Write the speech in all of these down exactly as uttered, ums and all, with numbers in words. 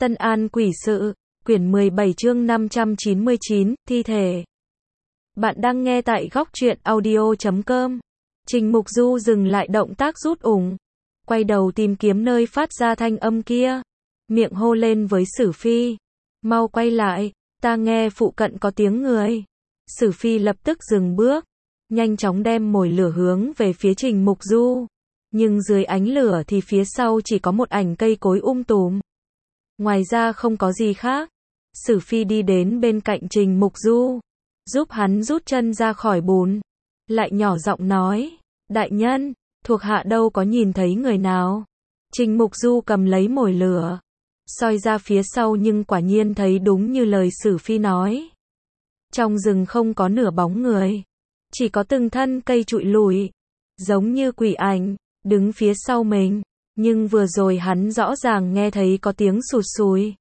Tân An Quỷ Sự, quyển mười bảy chương năm trăm chín mươi chín, thi thể. Bạn đang nghe tại góc truyện audio chấm com. Trình Mục Du dừng lại động tác rút ủng, quay đầu tìm kiếm nơi phát ra thanh âm kia, miệng hô lên với Sử Phi, mau quay lại, ta nghe phụ cận có tiếng người. Sử Phi lập tức dừng bước, nhanh chóng đem mồi lửa hướng về phía Trình Mục Du, nhưng dưới ánh lửa thì phía sau chỉ có một ảnh cây cối um tùm. Ngoài ra không có gì khác. Sử Phi đi đến bên cạnh Trình Mục Du, giúp hắn rút chân ra khỏi bùn, lại nhỏ giọng nói, đại nhân, thuộc hạ đâu có nhìn thấy người nào. Trình Mục Du cầm lấy mồi lửa, soi ra phía sau nhưng quả nhiên thấy đúng như lời Sử Phi nói. Trong rừng không có nửa bóng người, chỉ có từng thân cây trụi lùi, giống như quỷ ảnh, đứng phía sau mình. Nhưng vừa rồi hắn rõ ràng nghe thấy có tiếng sụt sùi.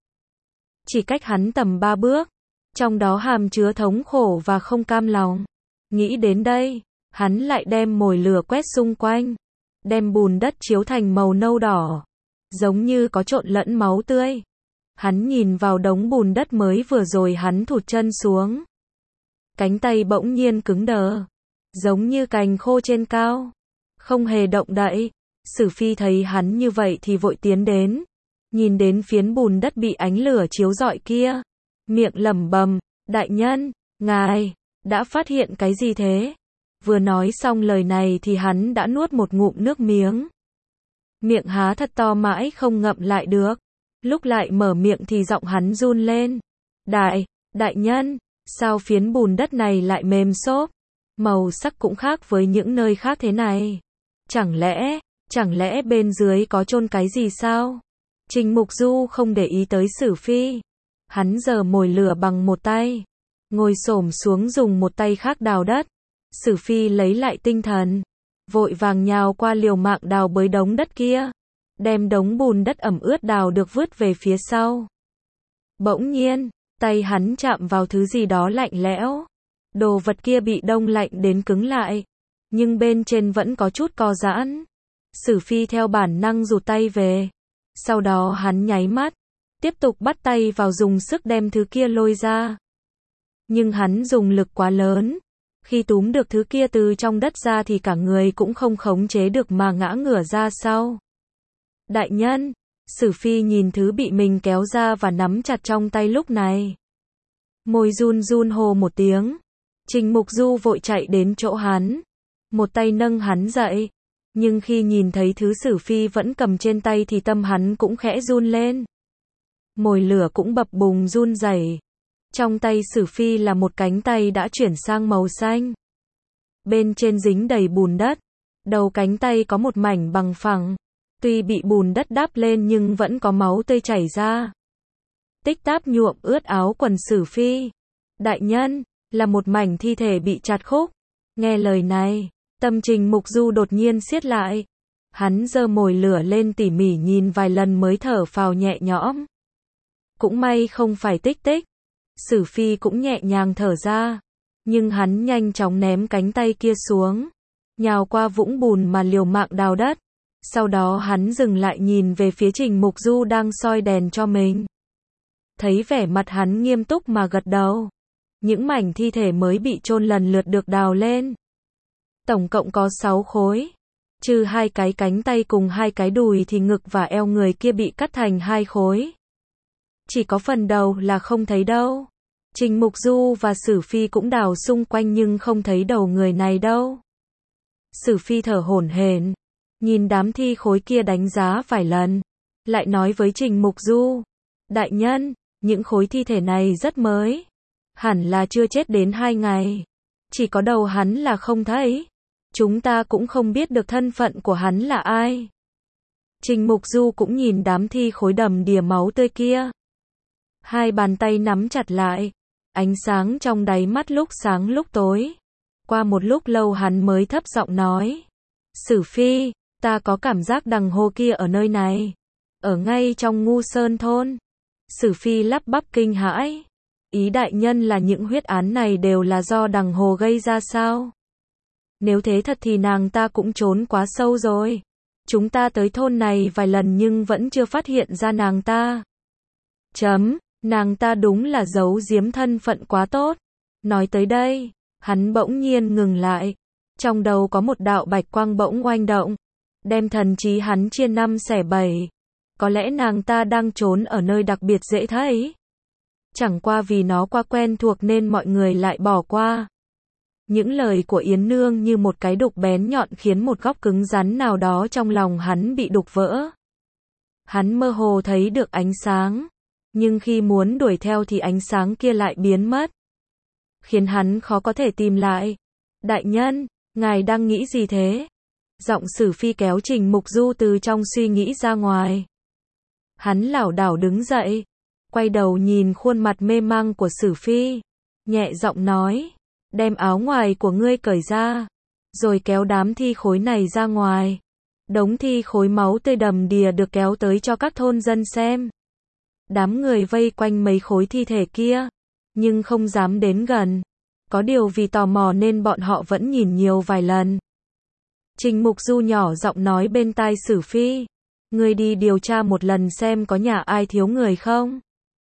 Chỉ cách hắn tầm ba bước, trong đó hàm chứa thống khổ và không cam lòng. Nghĩ đến đây, hắn lại đem mồi lửa quét xung quanh, đem bùn đất chiếu thành màu nâu đỏ, giống như có trộn lẫn máu tươi. Hắn nhìn vào đống bùn đất mới vừa rồi hắn thụt chân xuống. Cánh tay bỗng nhiên cứng đờ, giống như cành khô trên cao, không hề động đậy. Sử Phi thấy hắn như vậy thì vội tiến đến, nhìn đến phiến bùn đất bị ánh lửa chiếu rọi kia, miệng lẩm bẩm, đại nhân, ngài, đã phát hiện cái gì thế? Vừa nói xong lời này thì hắn đã nuốt một ngụm nước miếng. Miệng há thật to mãi không ngậm lại được, lúc lại mở miệng thì giọng hắn run lên. Đại, đại nhân, sao phiến bùn đất này lại mềm xốp, màu sắc cũng khác với những nơi khác thế này? Chẳng lẽ... Chẳng lẽ bên dưới có chôn cái gì sao? Trình Mục Du không để ý tới Sử Phi. Hắn giở mồi lửa bằng một tay, ngồi xổm xuống dùng một tay khác đào đất. Sử Phi lấy lại tinh thần, vội vàng nhào qua liều mạng đào bới đống đất kia, đem đống bùn đất ẩm ướt đào được vứt về phía sau. Bỗng nhiên, tay hắn chạm vào thứ gì đó lạnh lẽo. Đồ vật kia bị đông lạnh đến cứng lại, nhưng bên trên vẫn có chút co giãn. Sử Phi theo bản năng rụt tay về. Sau đó hắn nháy mắt, tiếp tục bắt tay vào dùng sức đem thứ kia lôi ra. Nhưng hắn dùng lực quá lớn. Khi túm được thứ kia từ trong đất ra thì cả người cũng không khống chế được mà ngã ngửa ra sau. Đại nhân, Sử Phi nhìn thứ bị mình kéo ra và nắm chặt trong tay lúc này. Môi run run hô một tiếng. Trình Mục Du vội chạy đến chỗ hắn, một tay nâng hắn dậy. Nhưng khi nhìn thấy thứ Sử Phi vẫn cầm trên tay thì tâm hắn cũng khẽ run lên. Mồi lửa cũng bập bùng run rẩy. Trong tay Sử Phi là một cánh tay đã chuyển sang màu xanh. Bên trên dính đầy bùn đất. Đầu cánh tay có một mảnh bằng phẳng. Tuy bị bùn đất đắp lên nhưng vẫn có máu tươi chảy ra. Tích táp nhuộm ướt áo quần Sử Phi. Đại nhân, là một mảnh thi thể bị chặt khúc. Nghe lời này, tâm Trình Mục Du đột nhiên siết lại. Hắn giơ mồi lửa lên tỉ mỉ nhìn vài lần mới thở phào nhẹ nhõm. Cũng may không phải tích tích. Sử Phi cũng nhẹ nhàng thở ra. Nhưng hắn nhanh chóng ném cánh tay kia xuống, nhào qua vũng bùn mà liều mạng đào đất. Sau đó hắn dừng lại nhìn về phía Trình Mục Du đang soi đèn cho mình. Thấy vẻ mặt hắn nghiêm túc mà gật đầu. Những mảnh thi thể mới bị chôn lần lượt được đào lên. Tổng cộng có sáu khối. Trừ hai cái cánh tay cùng hai cái đùi thì ngực và eo người kia bị cắt thành hai khối. Chỉ có phần đầu là không thấy đâu. Trình Mục Du và Sử Phi cũng đào xung quanh nhưng không thấy đầu người này đâu. Sử Phi thở hổn hển, nhìn đám thi khối kia đánh giá vài lần, lại nói với Trình Mục Du, đại nhân, những khối thi thể này rất mới, hẳn là chưa chết đến hai ngày. Chỉ có đầu hắn là không thấy. Chúng ta cũng không biết được thân phận của hắn là ai. Trình Mục Du cũng nhìn đám thi khối đầm đìa máu tươi kia. Hai bàn tay nắm chặt lại. Ánh sáng trong đáy mắt lúc sáng lúc tối. Qua một lúc lâu hắn mới thấp giọng nói. Sử Phi, ta có cảm giác đằng hồ kia ở nơi này. Ở ngay trong Ngu Sơn thôn. Sử Phi lắp bắp kinh hãi. Ý đại nhân là những huyết án này đều là do đằng hồ gây ra sao? Nếu thế thật thì nàng ta cũng trốn quá sâu rồi. Chúng ta tới thôn này vài lần nhưng vẫn chưa phát hiện ra nàng ta. Chấm, nàng ta đúng là giấu giếm thân phận quá tốt. Nói tới đây, hắn bỗng nhiên ngừng lại. Trong đầu có một đạo bạch quang bỗng oanh động, đem thần trí hắn chia năm xẻ bảy. Có lẽ nàng ta đang trốn ở nơi đặc biệt dễ thấy. Chẳng qua vì nó quá quen thuộc nên mọi người lại bỏ qua. Những lời của Yến Nương như một cái đục bén nhọn khiến một góc cứng rắn nào đó trong lòng hắn bị đục vỡ. Hắn mơ hồ thấy được ánh sáng, nhưng khi muốn đuổi theo thì ánh sáng kia lại biến mất, khiến hắn khó có thể tìm lại. Đại nhân, ngài đang nghĩ gì thế? Giọng Sử Phi kéo Trình Mục Du từ trong suy nghĩ ra ngoài. Hắn lảo đảo đứng dậy, quay đầu nhìn khuôn mặt mê mang của Sử Phi, nhẹ giọng nói, đem áo ngoài của ngươi cởi ra, rồi kéo đám thi khối này ra ngoài. Đống thi khối máu tươi đầm đìa được kéo tới cho các thôn dân xem. Đám người vây quanh mấy khối thi thể kia, nhưng không dám đến gần. Có điều vì tò mò nên bọn họ vẫn nhìn nhiều vài lần. Trình Mục Du nhỏ giọng nói bên tai Sử Phi, ngươi đi điều tra một lần xem có nhà ai thiếu người không.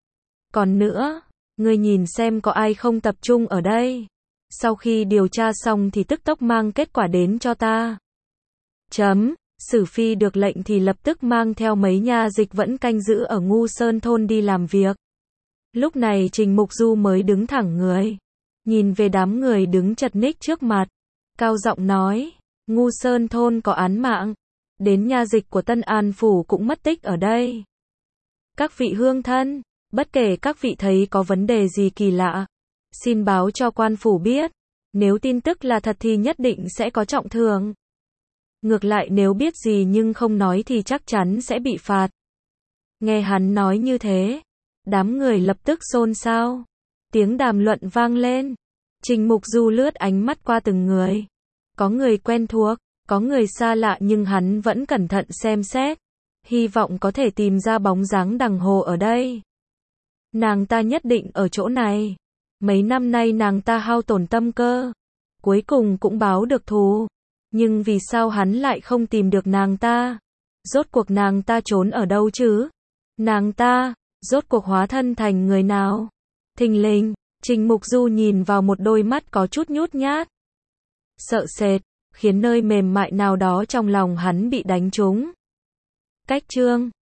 Còn nữa, ngươi nhìn xem có ai không tập trung ở đây. Sau khi điều tra xong thì tức tốc mang kết quả đến cho ta. Chấm, Sử Phi được lệnh thì lập tức mang theo mấy nha dịch vẫn canh giữ ở Ngu Sơn thôn đi làm việc. Lúc này Trình Mục Du mới đứng thẳng người, nhìn về đám người đứng chật ních trước mặt, cao giọng nói, Ngu Sơn thôn có án mạng, đến nha dịch của Tân An phủ cũng mất tích ở đây. Các vị hương thân, bất kể các vị thấy có vấn đề gì kỳ lạ, xin báo cho quan phủ biết, nếu tin tức là thật thì nhất định sẽ có trọng thưởng. Ngược lại nếu biết gì nhưng không nói thì chắc chắn sẽ bị phạt. Nghe hắn nói như thế, đám người lập tức xôn xao, tiếng đàm luận vang lên. Trình Mục Du lướt ánh mắt qua từng người, có người quen thuộc, có người xa lạ nhưng hắn vẫn cẩn thận xem xét, hy vọng có thể tìm ra bóng dáng Đằng Hồ ở đây. Nàng ta nhất định ở chỗ này. Mấy năm nay nàng ta hao tổn tâm cơ, cuối cùng cũng báo được thù. Nhưng vì sao hắn lại không tìm được nàng ta? Rốt cuộc nàng ta trốn ở đâu chứ? Nàng ta, rốt cuộc hóa thân thành người nào? Thình lình, Trình Mục Du nhìn vào một đôi mắt có chút nhút nhát, sợ sệt, khiến nơi mềm mại nào đó trong lòng hắn bị đánh trúng. Cách chương